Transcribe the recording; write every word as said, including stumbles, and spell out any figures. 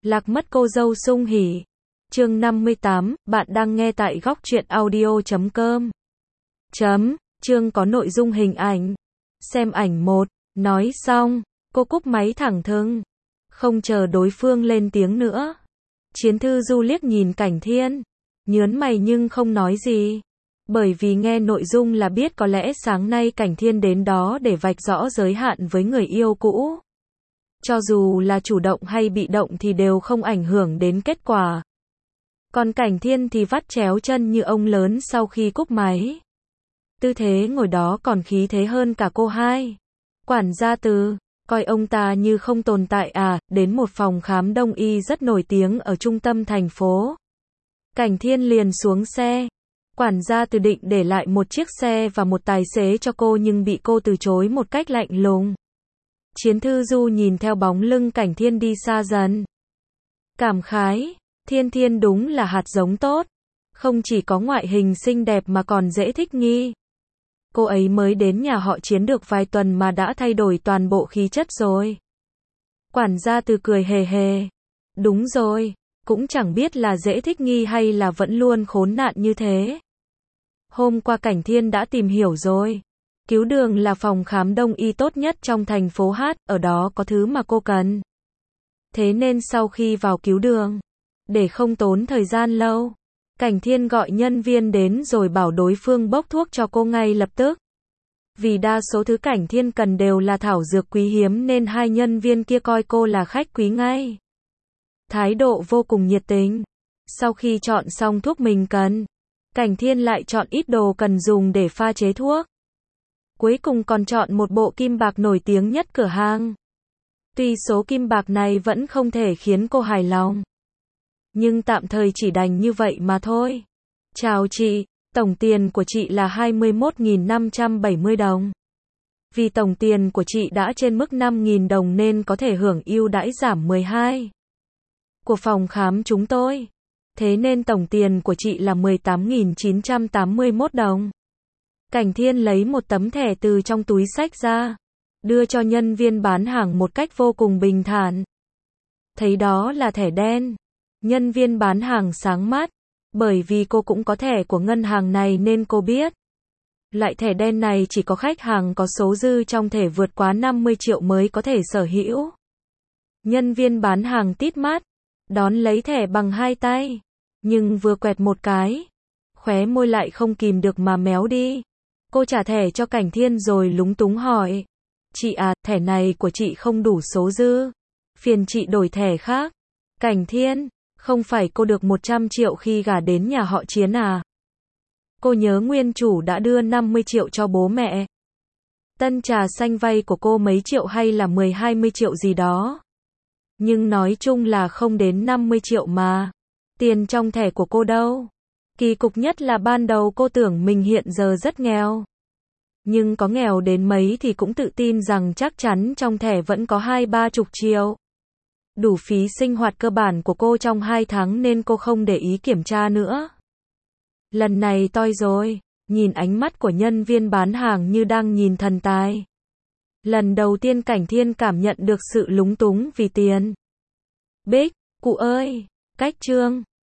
Lạc mất cô dâu sung hỉ. Chương năm mươi tám, bạn đang nghe tại góc truyện audio chấm com. Chấm, chương có nội dung hình ảnh. Xem ảnh một, nói xong, cô cúp máy thẳng thừng. Không chờ đối phương lên tiếng nữa. Chiến Thư Du liếc nhìn Cảnh Thiên, nhớn mày nhưng không nói gì. Bởi vì nghe nội dung là biết có lẽ sáng nay Cảnh Thiên đến đó để vạch rõ giới hạn với người yêu cũ. Cho dù là chủ động hay bị động thì đều không ảnh hưởng đến kết quả. Còn Cảnh Thiên thì vắt chéo chân như ông lớn sau khi cúp máy. Tư thế ngồi đó còn khí thế hơn cả cô hai. Quản gia Từ, coi ông ta như không tồn tại à, đến một phòng khám đông y rất nổi tiếng ở trung tâm thành phố. Cảnh Thiên liền xuống xe. Quản gia Từ định để lại một chiếc xe và một tài xế cho cô nhưng bị cô từ chối một cách lạnh lùng. Chiến Thư Du nhìn theo bóng lưng Cảnh Thiên đi xa dần. Cảm khái, Thiên Thiên đúng là hạt giống tốt. Không chỉ có ngoại hình xinh đẹp mà còn dễ thích nghi. Cô ấy mới đến nhà họ Chiến được vài tuần mà đã thay đổi toàn bộ khí chất rồi. Quản gia Từ cười hề hề. Đúng rồi, cũng chẳng biết là dễ thích nghi hay là vẫn luôn khốn nạn như thế. Hôm qua Cảnh Thiên đã tìm hiểu rồi. Cứu Đường là phòng khám đông y tốt nhất trong thành phố Hát, ở đó có thứ mà cô cần. Thế nên sau khi vào Cứu Đường, để không tốn thời gian lâu, Cảnh Thiên gọi nhân viên đến rồi bảo đối phương bốc thuốc cho cô ngay lập tức. Vì đa số thứ Cảnh Thiên cần đều là thảo dược quý hiếm nên hai nhân viên kia coi cô là khách quý ngay. Thái độ vô cùng nhiệt tình. Sau khi chọn xong thuốc mình cần, Cảnh Thiên lại chọn ít đồ cần dùng để pha chế thuốc. Cuối cùng còn chọn một bộ kim bạc nổi tiếng nhất cửa hàng. Tuy số kim bạc này vẫn không thể khiến cô hài lòng, nhưng tạm thời chỉ đành như vậy mà thôi. Chào chị, tổng tiền của chị là hai mươi mốt nghìn năm trăm bảy mươi đồng. Vì tổng tiền của chị đã trên mức năm nghìn đồng nên có thể hưởng ưu đãi giảm mười hai của phòng khám chúng tôi. Thế nên tổng tiền của chị là mười tám nghìn chín trăm tám mươi mốt đồng. Cảnh Thiên lấy một tấm thẻ từ trong túi xách ra, đưa cho nhân viên bán hàng một cách vô cùng bình thản. Thấy đó là thẻ đen. Nhân viên bán hàng sáng mắt, bởi vì cô cũng có thẻ của ngân hàng này nên cô biết. Loại thẻ đen này chỉ có khách hàng có số dư trong thẻ vượt quá năm mươi triệu mới có thể sở hữu. Nhân viên bán hàng tít mắt, đón lấy thẻ bằng hai tay, nhưng vừa quẹt một cái, khóe môi lại không kìm được mà méo đi. Cô trả thẻ cho Cảnh Thiên rồi lúng túng hỏi. Chị à, thẻ này của chị không đủ số dư. Phiền chị đổi thẻ khác. Cảnh Thiên, không phải cô được một trăm triệu khi gả đến nhà họ Chiến à? Cô nhớ nguyên chủ đã đưa năm mươi triệu cho bố mẹ. Tân trà xanh vay của cô mấy triệu hay là mười hai mươi triệu gì đó. Nhưng nói chung là không đến năm mươi triệu mà. Tiền trong thẻ của cô đâu? Kỳ cục nhất là ban đầu cô tưởng mình hiện giờ rất nghèo. Nhưng có nghèo đến mấy thì cũng tự tin rằng chắc chắn trong thẻ vẫn có hai ba chục triệu. Đủ phí sinh hoạt cơ bản của cô trong hai tháng nên cô không để ý kiểm tra nữa. Lần này toi rồi, nhìn ánh mắt của nhân viên bán hàng như đang nhìn thần tài. Lần đầu tiên Cảnh Thiên cảm nhận được sự lúng túng vì tiền. Bích, cụ ơi, cách chương.